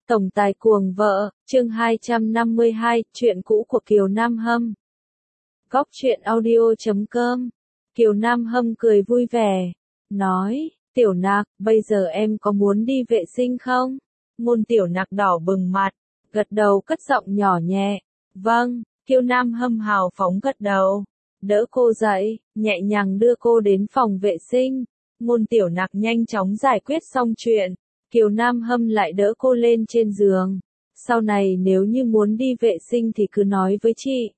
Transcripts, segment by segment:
Tổng tài cuồng vợ, chương 252, chuyện cũ của Kiều Nam Hâm. Góc truyện audio.com. Kiều Nam Hâm cười vui vẻ, nói, Tiểu Nặc, bây giờ em có muốn đi vệ sinh không? Môn Tiểu Nặc đỏ bừng mặt, gật đầu cất giọng nhỏ nhẹ, vâng. Kiều Nam Hâm hào phóng gật đầu, đỡ cô dậy, nhẹ nhàng đưa cô đến phòng vệ sinh. Môn Tiểu Nặc nhanh chóng giải quyết xong chuyện. Kiều Nam Hâm lại đỡ cô lên trên giường. Sau này nếu như muốn đi vệ sinh thì cứ nói với chị.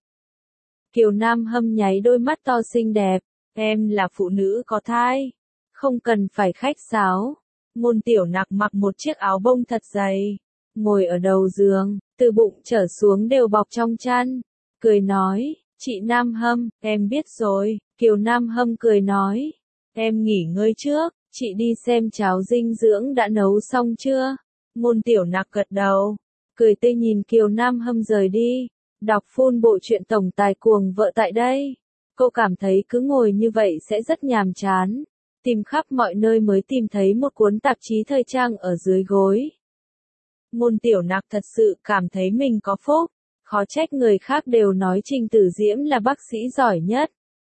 Kiều Nam Hâm nháy đôi mắt to xinh đẹp. Em là phụ nữ có thai. Không cần phải khách sáo. Môn Tiểu Nặc mặc một chiếc áo bông thật dày. Ngồi ở đầu giường, từ bụng trở xuống đều bọc trong chăn. Cười nói, chị Nam Hâm, em biết rồi. Kiều Nam Hâm cười nói, em nghỉ ngơi trước. Chị đi xem cháo dinh dưỡng đã nấu xong chưa? Môn Tiểu Nặc gật đầu, cười tươi nhìn Kiều Nam Hâm rời đi. Đọc full bộ truyện Tổng tài cuồng vợ tại đây. Cô cảm thấy cứ ngồi như vậy sẽ rất nhàm chán. Tìm khắp mọi nơi mới tìm thấy một cuốn tạp chí thời trang ở dưới gối. Môn Tiểu Nặc thật sự cảm thấy mình có phúc. Khó trách người khác đều nói Trình Tử Diễm là bác sĩ giỏi nhất.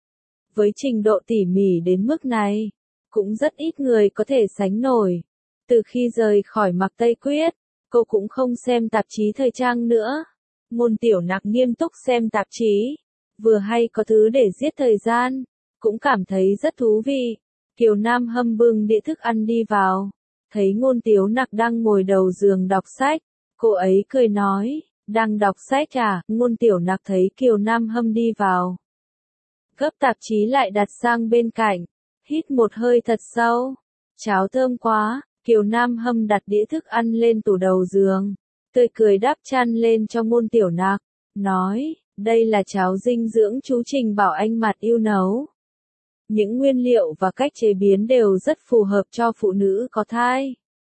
Với trình độ tỉ mỉ đến mức này, cũng rất ít người có thể sánh nổi. Từ khi rời khỏi Mạc Tây Quyết, cô cũng không xem tạp chí thời trang nữa. Môn Tiểu Nặc nghiêm túc xem tạp chí, vừa hay có thứ để giết thời gian, cũng cảm thấy rất thú vị. Kiều Nam Hâm bưng đĩa thức ăn đi vào, thấy Môn Tiểu Nặc đang ngồi đầu giường đọc sách, cô ấy cười nói, đang đọc sách à? Môn Tiểu Nặc thấy Kiều Nam Hâm đi vào, gấp tạp chí lại đặt sang bên cạnh. Hít một hơi thật sâu. Cháo thơm quá. Kiều Nam Hâm đặt đĩa thức ăn lên tủ đầu giường, tươi cười đắp chăn lên cho Môn Tiểu Nặc, nói, đây là cháo dinh dưỡng chú Trình bảo anh Mạt yêu nấu. Những nguyên liệu và cách chế biến đều rất phù hợp cho phụ nữ có thai.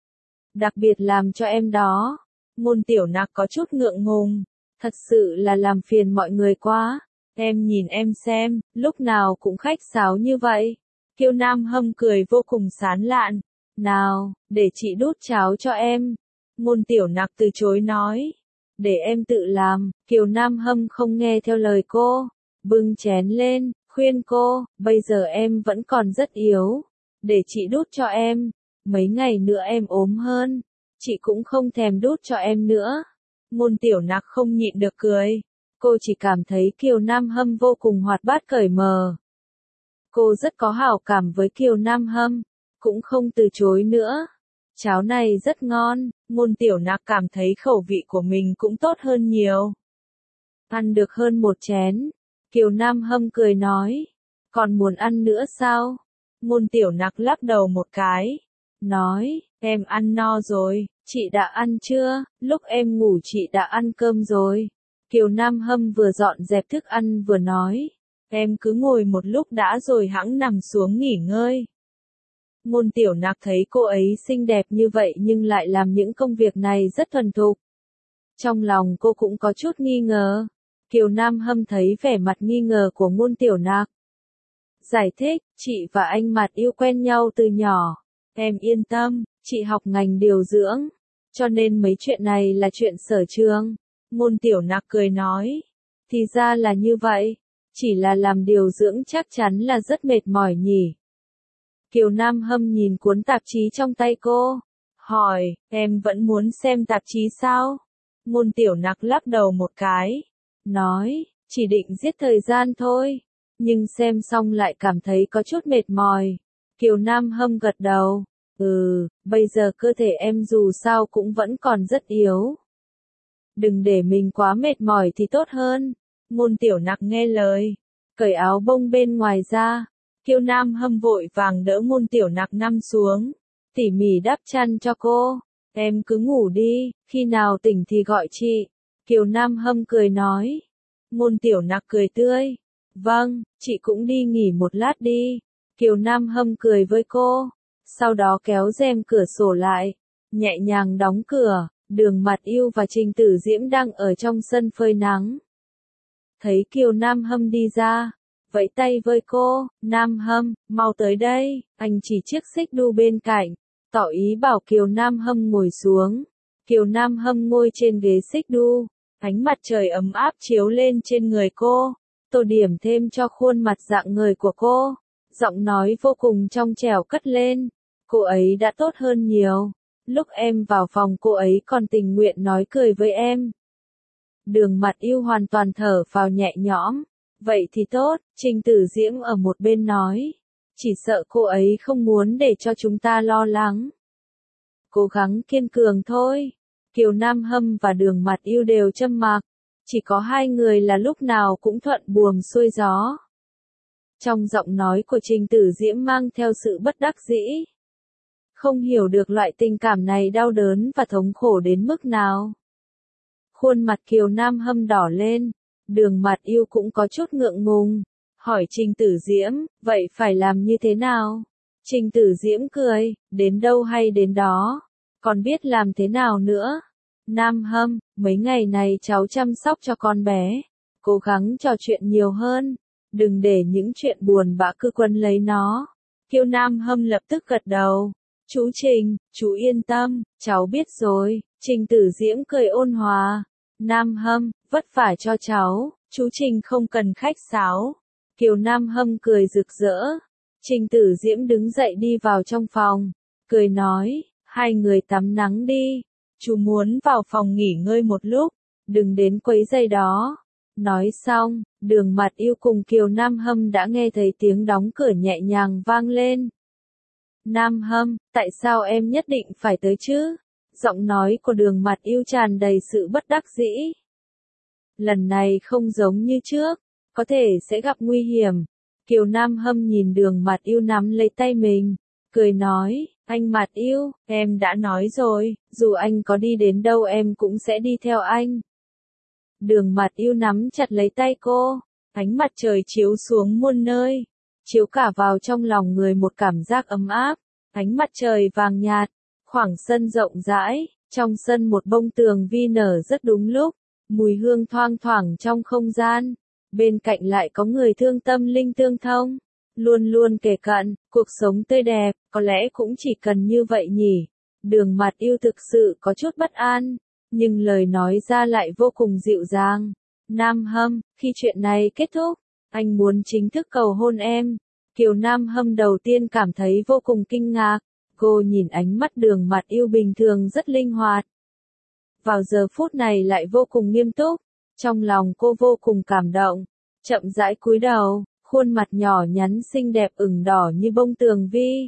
Đặc biệt làm cho em đó. Môn Tiểu Nặc có chút ngượng ngùng, thật sự là làm phiền mọi người quá. Em nhìn em xem, lúc nào cũng khách sáo như vậy. Kiều Nam Hâm cười vô cùng sán lạn. Nào, để chị đút cháo cho em. Môn Tiểu Nặc từ chối nói. Để em tự làm. Kiều Nam Hâm không nghe theo lời cô. Bưng chén lên, khuyên cô, bây giờ em vẫn còn rất yếu. Để chị đút cho em. Mấy ngày nữa em ốm hơn. Chị cũng không thèm đút cho em nữa. Môn Tiểu Nặc không nhịn được cười. Cô chỉ cảm thấy Kiều Nam Hâm vô cùng hoạt bát cởi mở. Cô rất có hảo cảm với Kiều Nam Hâm, cũng không từ chối nữa. Cháo này rất ngon, Môn Tiểu Nặc cảm thấy khẩu vị của mình cũng tốt hơn nhiều. Ăn được hơn một chén, Kiều Nam Hâm cười nói, còn muốn ăn nữa sao? Môn Tiểu Nặc lắc đầu một cái, nói, em ăn no rồi, chị đã ăn chưa? Lúc em ngủ chị đã ăn cơm rồi. Kiều Nam Hâm vừa dọn dẹp thức ăn vừa nói, em cứ ngồi một lúc đã rồi hẵng nằm xuống nghỉ ngơi. Môn Tiểu Nặc thấy cô ấy xinh đẹp như vậy nhưng lại làm những công việc này rất thuần thục. Trong lòng cô cũng có chút nghi ngờ. Kiều Nam Hâm thấy vẻ mặt nghi ngờ của Môn Tiểu Nặc, giải thích, chị và anh Mạt yêu quen nhau từ nhỏ. Em yên tâm, chị học ngành điều dưỡng, cho nên mấy chuyện này là chuyện sở trường. Môn Tiểu Nặc cười nói, thì ra là như vậy, chỉ là làm điều dưỡng chắc chắn là rất mệt mỏi nhỉ. Kiều Nam Hâm nhìn cuốn tạp chí trong tay cô, hỏi, em vẫn muốn xem tạp chí sao? Môn Tiểu Nặc lắc đầu một cái, nói, chỉ định giết thời gian thôi, nhưng xem xong lại cảm thấy có chút mệt mỏi. Kiều Nam Hâm gật đầu, bây giờ cơ thể em dù sao cũng vẫn còn rất yếu. Đừng để mình quá mệt mỏi thì tốt hơn. Môn Tiểu Nặc nghe lời, cởi áo bông bên ngoài ra. Kiều Nam Hâm vội vàng đỡ Môn Tiểu Nặc nằm xuống, tỉ mỉ đắp chăn cho cô. Em cứ ngủ đi, khi nào tỉnh thì gọi chị. Kiều Nam Hâm cười nói. Môn Tiểu Nặc cười tươi. Vâng, chị cũng đi nghỉ một lát đi. Kiều Nam Hâm cười với cô, sau đó kéo rèm cửa sổ lại, nhẹ nhàng đóng cửa. Đường Mạt Yêu và Trình Tử Diễm đang ở trong sân phơi nắng. Thấy Kiều Nam Hâm đi ra, vẫy tay với cô, Nam Hâm, mau tới đây, anh chỉ chiếc xích đu bên cạnh, tỏ ý bảo Kiều Nam Hâm ngồi xuống. Kiều Nam Hâm ngồi trên ghế xích đu, ánh mặt trời ấm áp chiếu lên trên người cô, tô điểm thêm cho khuôn mặt rạng ngời của cô. Giọng nói vô cùng trong trẻo cất lên. Cô ấy đã tốt hơn nhiều. Lúc em vào phòng cô ấy còn tình nguyện nói cười với em. Đường Mặt Yêu hoàn toàn thở phào nhẹ nhõm. Vậy thì tốt, Trình Tử Diễm ở một bên nói. Chỉ sợ cô ấy không muốn để cho chúng ta lo lắng. Cố gắng kiên cường thôi. Kiều Nam Hâm và Đường Mặt Yêu đều trầm mặc. Chỉ có hai người là lúc nào cũng thuận buồm xuôi gió. Trong giọng nói của Trình Tử Diễm mang theo sự bất đắc dĩ. Không hiểu được loại tình cảm này đau đớn và thống khổ đến mức nào. Khuôn mặt Kiều Nam Hâm đỏ lên, Đường Mặt Yêu cũng có chút ngượng ngùng, hỏi Trình Tử Diễm, vậy phải làm như thế nào? Trình Tử Diễm cười, đến đâu hay đến đó, còn biết làm thế nào nữa? Nam Hâm, mấy ngày này cháu chăm sóc cho con bé, cố gắng trò chuyện nhiều hơn, đừng để những chuyện buồn bã cứ quấn lấy nó. Kiều Nam Hâm lập tức gật đầu. Chú Trình, chú yên tâm, cháu biết rồi. Trình Tử Diễm cười ôn hòa. Nam Hâm, vất vả cho cháu, chú Trình không cần khách sáo. Kiều Nam Hâm cười rực rỡ. Trình Tử Diễm đứng dậy đi vào trong phòng, cười nói, hai người tắm nắng đi. Chú muốn vào phòng nghỉ ngơi một lúc, đừng đến quấy rầy đó. Nói xong, Đường Mặt Yêu cùng Kiều Nam Hâm đã nghe thấy tiếng đóng cửa nhẹ nhàng vang lên. Nam Hâm, tại sao em nhất định phải tới chứ? Giọng nói của Đường Mặt Yêu tràn đầy sự bất đắc dĩ. Lần này không giống như trước, có thể sẽ gặp nguy hiểm. Kiều Nam Hâm nhìn Đường Mặt Yêu nắm lấy tay mình, cười nói, anh Mặt Yêu, em đã nói rồi, dù anh có đi đến đâu em cũng sẽ đi theo anh. Đường Mặt Yêu nắm chặt lấy tay cô, ánh mặt trời chiếu xuống muôn nơi, chiếu cả vào trong lòng người một cảm giác ấm áp, ánh mặt trời vàng nhạt, khoảng sân rộng rãi, trong sân một bông tường vi nở rất đúng lúc, mùi hương thoang thoảng trong không gian, bên cạnh lại có người thương tâm linh tương thông, luôn luôn kề cận, cuộc sống tươi đẹp, có lẽ cũng chỉ cần như vậy nhỉ. Đường Mặt Yêu thực sự có chút bất an, nhưng lời nói ra lại vô cùng dịu dàng. Nam Hâm, khi chuyện này kết thúc, anh muốn chính thức cầu hôn em. Kiều Nam Hâm đầu tiên cảm thấy vô cùng kinh ngạc, cô nhìn ánh mắt Đường Mặt Yêu bình thường rất linh hoạt. Vào giờ phút này lại vô cùng nghiêm túc, trong lòng cô vô cùng cảm động, chậm rãi cúi đầu, khuôn mặt nhỏ nhắn xinh đẹp ửng đỏ như bông tường vi.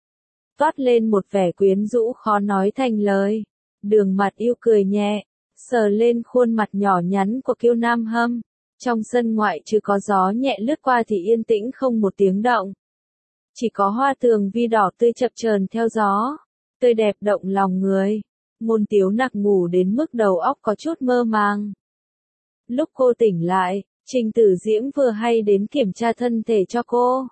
Toát lên một vẻ quyến rũ khó nói thành lời. Đường Mặt Yêu cười nhẹ, sờ lên khuôn mặt nhỏ nhắn của Kiều Nam Hâm. Trong sân ngoại trừ có gió nhẹ lướt qua thì yên tĩnh không một tiếng động. Chỉ có hoa tường vi đỏ tươi chập chờn theo gió, tươi đẹp động lòng người. Ngôn Tiếu Nặc ngủ đến mức đầu óc có chút mơ màng. Lúc cô tỉnh lại, Trình Tử Diễm vừa hay đến kiểm tra thân thể cho cô.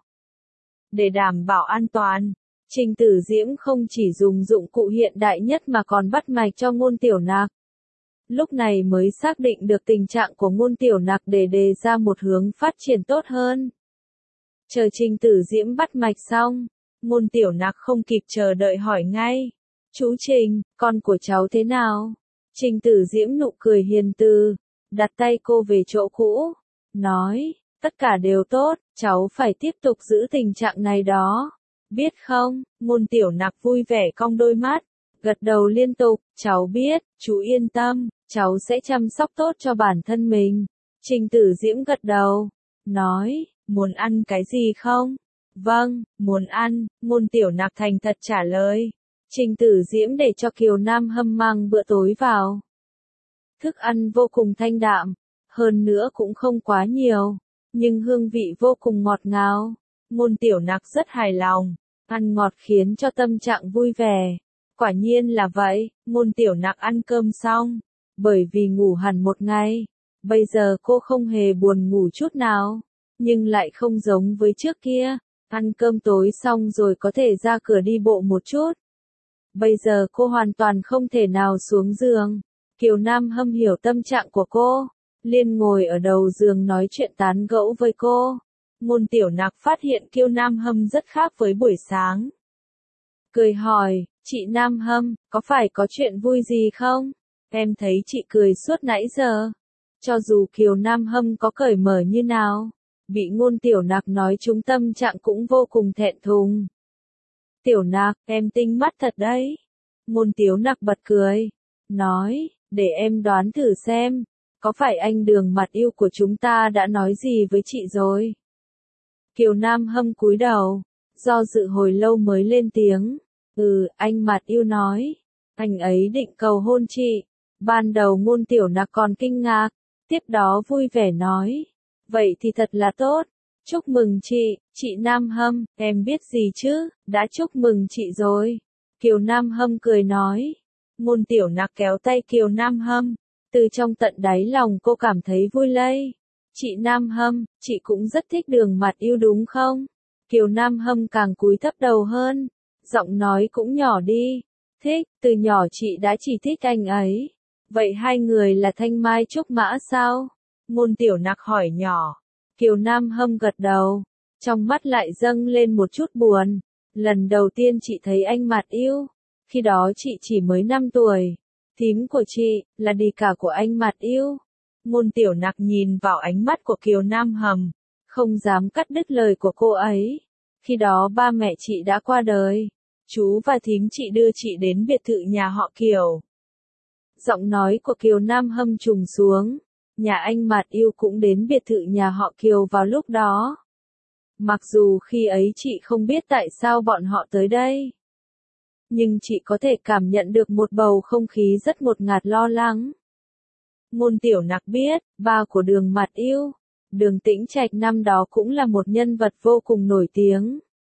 Để đảm bảo an toàn, Trình Tử Diễm không chỉ dùng dụng cụ hiện đại nhất mà còn bắt mạch cho Ngôn Tiểu Nặc. Lúc này mới xác định được tình trạng của Ngôn Tiểu Nặc để đề ra một hướng phát triển tốt hơn. Chờ Trình Tử Diễm bắt mạch xong, Ngôn Tiểu Nặc không kịp chờ đợi hỏi ngay. Chú Trình, con của cháu thế nào? Trình Tử Diễm nụ cười hiền từ, đặt tay cô về chỗ cũ, nói, tất cả đều tốt, cháu phải tiếp tục giữ tình trạng này đó. Biết không? Ngôn Tiểu Nặc vui vẻ cong đôi mắt, gật đầu liên tục, cháu biết, chú yên tâm, cháu sẽ chăm sóc tốt cho bản thân mình. Trình Tử Diễm gật đầu, nói, muốn ăn cái gì không? Vâng, muốn ăn, Ngôn Tiểu Nặc thành thật trả lời. Trình Tử Diễm để cho Kiều Nam Hâm mang bữa tối vào. Thức ăn vô cùng thanh đạm, hơn nữa cũng không quá nhiều, nhưng hương vị vô cùng ngọt ngào. Ngôn Tiểu Nặc rất hài lòng, ăn ngọt khiến cho tâm trạng vui vẻ. Quả nhiên là vậy, Ngôn Tiểu Nặc ăn cơm xong, bởi vì ngủ hẳn một ngày, bây giờ cô không hề buồn ngủ chút nào, nhưng lại không giống với trước kia, ăn cơm tối xong rồi có thể ra cửa đi bộ một chút. Bây giờ cô hoàn toàn không thể nào xuống giường. Kiều Nam Hâm hiểu tâm trạng của cô, liền ngồi ở đầu giường nói chuyện tán gẫu với cô. Ngôn Tiểu Nặc phát hiện Kiều Nam Hâm rất khác với buổi sáng. Cười hỏi, Chị Nam Hâm, có phải có chuyện vui gì không? Em thấy chị cười suốt nãy giờ. Cho dù Kiều Nam Hâm có cởi mở như nào, bị Ngôn Tiểu Nặc nói trúng tâm trạng cũng vô cùng thẹn thùng. Tiểu Nặc, em tinh mắt thật đấy. Ngôn Tiểu Nặc bật cười, nói, để em đoán thử xem, có phải anh Đường mặt yêu của chúng ta đã nói gì với chị rồi? Kiều Nam Hâm cúi đầu, do dự hồi lâu mới lên tiếng. Anh mặt yêu nói, anh ấy định cầu hôn chị. Ban đầu Ngôn Tiểu Nặc còn kinh ngạc, tiếp đó vui vẻ nói, vậy thì thật là tốt. Chúc mừng chị Nam Hâm, em biết gì chứ, đã chúc mừng chị rồi. Kiều Nam Hâm cười nói. Ngôn Tiểu Nặc kéo tay Kiều Nam Hâm, từ trong tận đáy lòng cô cảm thấy vui lây. Chị Nam Hâm, chị cũng rất thích Đường mặt yêu đúng không? Kiều Nam Hâm càng cúi thấp đầu hơn, giọng nói cũng nhỏ đi. Thích, từ nhỏ chị đã chỉ thích anh ấy. Vậy hai người là thanh mai trúc mã sao? Ngôn Tiểu Nặc hỏi nhỏ. Kiều Nam Hâm gật đầu, trong mắt lại dâng lên một chút buồn. Lần đầu tiên chị thấy anh mặt yêu, khi đó chị chỉ mới 5 tuổi. Thím của chị, là đì cả của anh mặt yêu. Ngôn Tiểu Nặc nhìn vào ánh mắt của Kiều Nam Hâm, không dám cắt đứt lời của cô ấy. Khi đó ba mẹ chị đã qua đời. Chú và thím chị đưa chị đến biệt thự nhà họ Kiều. Giọng nói của Kiều Nam Hâm trùng xuống. Nhà anh mặt yêu cũng đến biệt thự nhà họ Kiều vào lúc đó. Mặc dù khi ấy chị không biết tại sao bọn họ tới đây, nhưng chị có thể cảm nhận được một bầu không khí rất ngột ngạt lo lắng. Ngôn Tiểu Nặc biết, ba của Đường mặt yêu, Đường Tĩnh Trạch năm đó cũng là một nhân vật vô cùng nổi tiếng.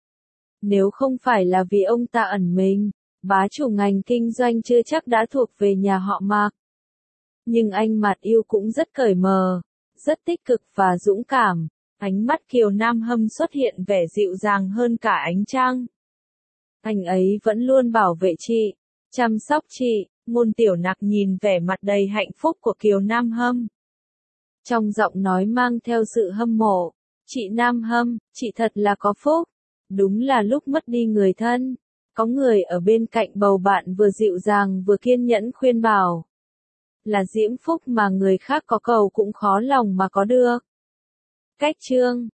Nếu không phải là vì ông ta ẩn mình, bá chủ ngành kinh doanh chưa chắc đã thuộc về nhà họ Mạc. Nhưng anh mặt yêu cũng rất cởi mở, rất tích cực và dũng cảm. Ánh mắt Kiều Nam Hâm xuất hiện vẻ dịu dàng hơn cả ánh trăng. Anh ấy vẫn luôn bảo vệ chị, chăm sóc chị. Ngôn Tiểu Nặc nhìn vẻ mặt đầy hạnh phúc của Kiều Nam Hâm, trong giọng nói mang theo sự hâm mộ. Chị Nam Hâm, chị thật là có phúc. Đúng là lúc mất đi người thân, có người ở bên cạnh bầu bạn vừa dịu dàng vừa kiên nhẫn khuyên bảo. Là diễm phúc mà người khác có cầu cũng khó lòng mà có được. Cách chương